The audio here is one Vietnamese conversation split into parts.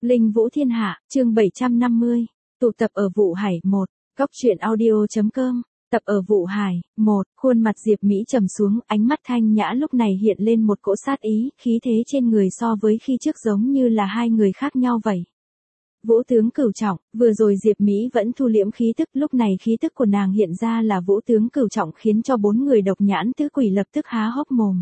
Linh Vũ Thiên Hạ, chương 750. Tụ tập ở Vụ Hải 1. Góc truyện audio.com. Tập ở Vụ Hải 1. Khuôn mặt Diệp Mỹ trầm xuống, ánh mắt thanh nhã lúc này hiện lên một cỗ sát ý, khí thế trên người so với khi trước giống như là hai người khác nhau vậy. Vũ tướng Cửu Trọng, vừa rồi Diệp Mỹ vẫn thu liễm khí tức, lúc này khí tức của nàng hiện ra là Vũ tướng Cửu Trọng khiến cho bốn người độc nhãn tứ quỷ lập tức há hốc mồm.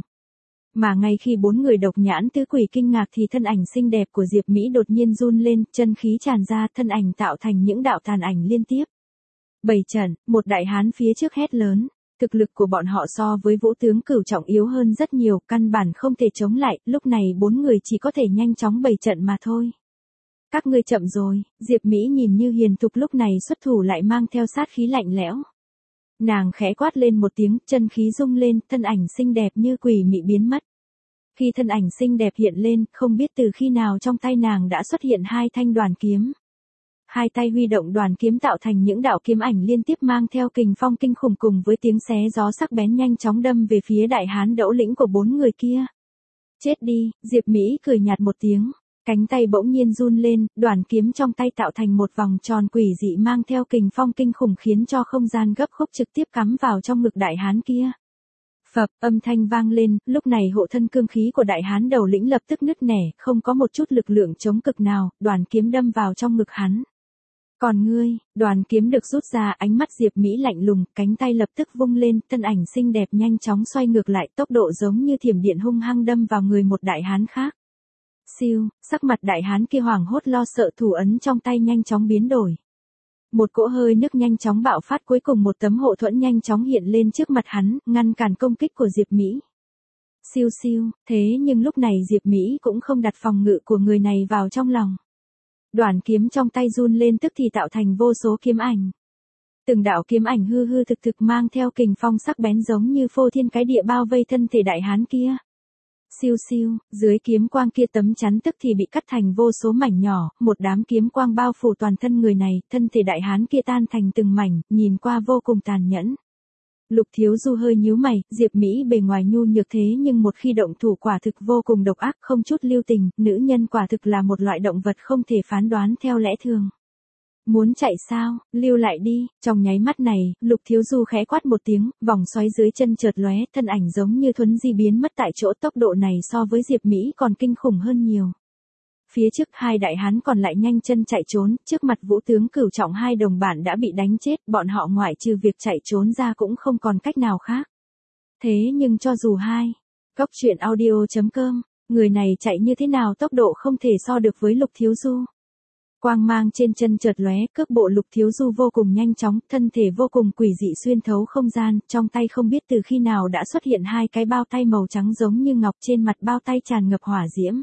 Mà ngay khi bốn người độc nhãn tứ quỷ kinh ngạc thì thân ảnh xinh đẹp của Diệp Mỹ đột nhiên run lên, chân khí tràn ra, thân ảnh tạo thành những đạo tàn ảnh liên tiếp. Bày trận, một đại hán phía trước hét lớn, thực lực của bọn họ so với Vũ tướng Cửu Trọng yếu hơn rất nhiều, căn bản không thể chống lại, lúc này bốn người chỉ có thể nhanh chóng bày trận mà thôi. Các ngươi chậm rồi, Diệp Mỹ nhìn như hiền thục lúc này xuất thủ lại mang theo sát khí lạnh lẽo. Nàng khẽ quát lên một tiếng, chân khí rung lên, thân ảnh xinh đẹp như quỷ mị biến mất. Khi thân ảnh xinh đẹp hiện lên, không biết từ khi nào trong tay nàng đã xuất hiện hai thanh đoàn kiếm. Hai tay huy động đoàn kiếm tạo thành những đạo kiếm ảnh liên tiếp mang theo kình phong kinh khủng cùng với tiếng xé gió sắc bén nhanh chóng đâm về phía đại hán Đẫu Lĩnh của bốn người kia. Chết đi, Diệp Mỹ cười nhạt một tiếng. Cánh tay bỗng nhiên run lên, đoàn kiếm trong tay tạo thành một vòng tròn quỷ dị mang theo kình phong kinh khủng khiến cho không gian gấp khúc trực tiếp cắm vào trong ngực đại hán kia. Phập, âm thanh vang lên, lúc này hộ thân cương khí của đại hán Đầu Lĩnh lập tức nứt nẻ, không có một chút lực lượng chống cực nào, đoàn kiếm đâm vào trong ngực hắn. Còn ngươi, đoàn kiếm được rút ra, ánh mắt Diệp Mỹ lạnh lùng, cánh tay lập tức vung lên, thân ảnh xinh đẹp nhanh chóng xoay ngược lại, tốc độ giống như thiểm điện hung hăng đâm vào người một đại hán khác. Siêu, sắc mặt đại hán kia hoảng hốt lo sợ, thủ ấn trong tay nhanh chóng biến đổi. Một cỗ hơi nước nhanh chóng bạo phát, cuối cùng một tấm hộ thuẫn nhanh chóng hiện lên trước mặt hắn, ngăn cản công kích của Diệp Mỹ. Siêu siêu, thế nhưng lúc này Diệp Mỹ cũng không đặt phòng ngự của người này vào trong lòng. Đoàn kiếm trong tay run lên tức thì tạo thành vô số kiếm ảnh. Từng đạo kiếm ảnh hư hư thực thực mang theo kình phong sắc bén giống như phô thiên cái địa bao vây thân thể đại hán kia. Siêu siêu, dưới kiếm quang kia tấm chắn tức thì bị cắt thành vô số mảnh nhỏ, một đám kiếm quang bao phủ toàn thân người này, thân thể đại hán kia tan thành từng mảnh, nhìn qua vô cùng tàn nhẫn. Lục Thiếu Du hơi nhíu mày, Diệp Mỹ bề ngoài nhu nhược thế nhưng một khi động thủ quả thực vô cùng độc ác, không chút lưu tình, nữ nhân quả thực là một loại động vật không thể phán đoán theo lẽ thường. Muốn chạy sao, lưu lại đi, trong nháy mắt này, Lục Thiếu Du khẽ quát một tiếng, vòng xoáy dưới chân chợt lóe, thân ảnh giống như thuấn di biến mất tại chỗ, tốc độ này so với Diệp Mỹ còn kinh khủng hơn nhiều. Phía trước hai đại hán còn lại nhanh chân chạy trốn, trước mặt Vũ tướng Cửu Trọng hai đồng bạn đã bị đánh chết, bọn họ ngoại trừ việc chạy trốn ra cũng không còn cách nào khác. Thế nhưng cho dù Góc truyện audio.com, người này chạy như thế nào tốc độ không thể so được với Lục Thiếu Du. Quang mang trên chân chợt lóe, cước bộ Lục Thiếu Du vô cùng nhanh chóng, thân thể vô cùng quỷ dị xuyên thấu không gian, trong tay không biết từ khi nào đã xuất hiện hai cái bao tay màu trắng giống như ngọc, trên mặt bao tay tràn ngập hỏa diễm.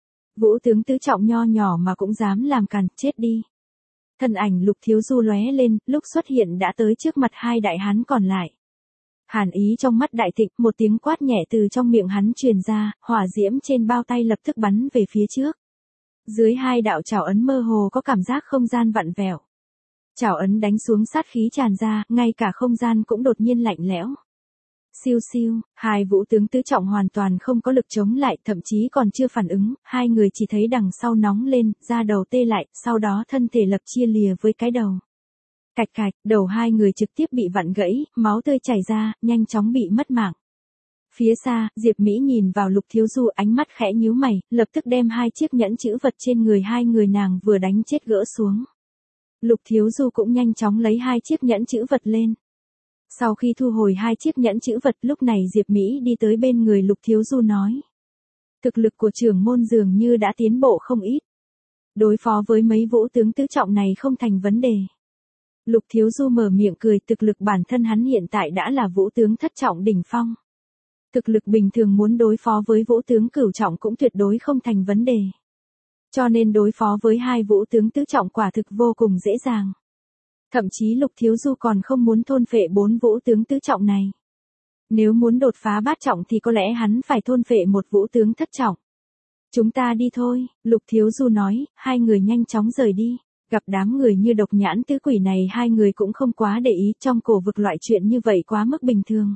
Vũ tướng tứ trọng nho nhỏ mà cũng dám làm càn, chết đi. Thân ảnh Lục Thiếu Du lóe lên, lúc xuất hiện đã tới trước mặt hai đại hán còn lại. Hàn ý trong mắt đại thịnh, một tiếng quát nhẹ từ trong miệng hắn truyền ra, hỏa diễm trên bao tay lập tức bắn về phía trước. Dưới hai đạo trảo ấn mơ hồ có cảm giác không gian vặn vẹo. Trảo ấn đánh xuống sát khí tràn ra, ngay cả không gian cũng đột nhiên lạnh lẽo. Siêu siêu, hai vũ tướng tứ trọng hoàn toàn không có lực chống lại, thậm chí còn chưa phản ứng, hai người chỉ thấy đằng sau nóng lên, da đầu tê lại, sau đó thân thể lập chia lìa với cái đầu. Cạch cạch, đầu hai người trực tiếp bị vặn gãy, máu tươi chảy ra, nhanh chóng bị mất mạng. Phía xa, Diệp Mỹ nhìn vào Lục Thiếu Du, ánh mắt khẽ nhíu mày, lập tức đem hai chiếc nhẫn chữ vật trên người hai người nàng vừa đánh chết gỡ xuống. Lục Thiếu Du cũng nhanh chóng lấy hai chiếc nhẫn chữ vật lên. Sau khi thu hồi hai chiếc nhẫn chữ vật, lúc này Diệp Mỹ đi tới bên người Lục Thiếu Du nói. Thực lực của trưởng môn dường như đã tiến bộ không ít. Đối phó với mấy vũ tướng tứ trọng này không thành vấn đề. Lục Thiếu Du mở miệng cười, thực lực bản thân hắn hiện tại đã là vũ tướng thất trọng đỉnh phong. Thực lực bình thường muốn đối phó với vũ tướng cửu trọng cũng tuyệt đối không thành vấn đề. Cho nên đối phó với hai vũ tướng tứ trọng quả thực vô cùng dễ dàng. Thậm chí Lục Thiếu Du còn không muốn thôn phệ bốn vũ tướng tứ trọng này. Nếu muốn đột phá bát trọng thì có lẽ hắn phải thôn phệ một vũ tướng thất trọng. Chúng ta đi thôi, Lục Thiếu Du nói, hai người nhanh chóng rời đi. Gặp đám người như độc nhãn tứ quỷ này hai người cũng không quá để ý, trong cổ vực loại chuyện như vậy quá mức bình thường.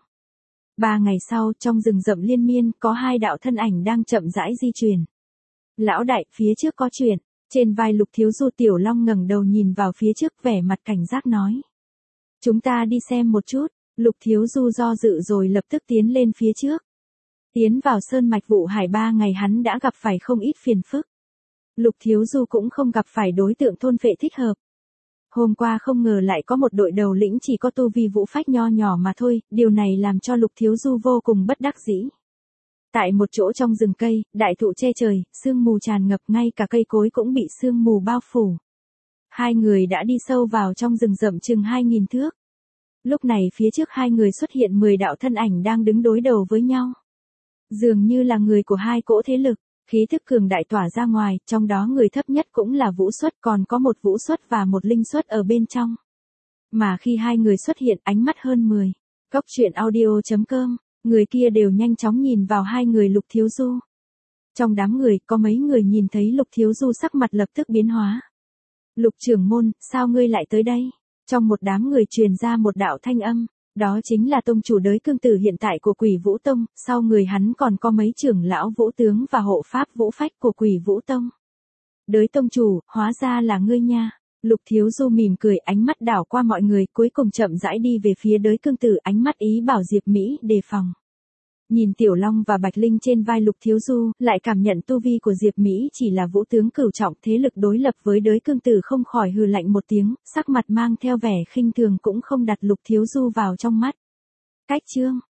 3 ngày sau, trong rừng rậm liên miên, có hai đạo thân ảnh đang chậm rãi di chuyển. Lão đại, phía trước có chuyện. Trên vai Lục Thiếu Du Tiểu Long ngẩng đầu nhìn vào phía trước vẻ mặt cảnh giác nói. Chúng ta đi xem một chút, Lục Thiếu Du do dự rồi lập tức tiến lên phía trước. Tiến vào sơn mạch Vụ Hải 3 ngày hắn đã gặp phải không ít phiền phức. Lục Thiếu Du cũng không gặp phải đối tượng thôn phệ thích hợp. Hôm qua không ngờ lại có một đội đầu lĩnh chỉ có tu vi vũ phách nho nhỏ mà thôi, điều này làm cho Lục Thiếu Du vô cùng bất đắc dĩ. Tại một chỗ trong rừng cây, đại thụ che trời, sương mù tràn ngập ngay cả cây cối cũng bị sương mù bao phủ. Hai người đã đi sâu vào trong rừng rậm chừng 2000 thước. Lúc này phía trước hai người xuất hiện 10 đạo thân ảnh đang đứng đối đầu với nhau. Dường như là người của hai cỗ thế lực, khí thức cường đại tỏa ra ngoài, trong đó người thấp nhất cũng là vũ xuất, còn có một vũ xuất và một linh xuất ở bên trong. Mà khi hai người xuất hiện ánh mắt hơn 10. Cốc truyện audio.com, người kia đều nhanh chóng nhìn vào hai người Lục Thiếu Du. Trong đám người có mấy người nhìn thấy Lục Thiếu Du sắc mặt lập tức biến hóa. Lục trưởng môn, sao ngươi lại tới đây? Trong một đám người truyền ra một đạo thanh âm, đó chính là tông chủ đới cương tử hiện tại của Quỷ Vũ Tông, sau người hắn còn có mấy trưởng lão vũ tướng và hộ pháp vũ phách của Quỷ Vũ Tông. Đới tông chủ, hóa ra là ngươi nha. Lục Thiếu Du mỉm cười, ánh mắt đảo qua mọi người, cuối cùng chậm rãi đi về phía đới cương tử, ánh mắt ý bảo Diệp Mỹ đề phòng. Nhìn Tiểu Long và Bạch Linh trên vai Lục Thiếu Du, lại cảm nhận tu vi của Diệp Mỹ chỉ là vũ tướng cửu trọng, thế lực đối lập với đới cương tử không khỏi hừ lạnh một tiếng, sắc mặt mang theo vẻ khinh thường cũng không đặt Lục Thiếu Du vào trong mắt. Cách chương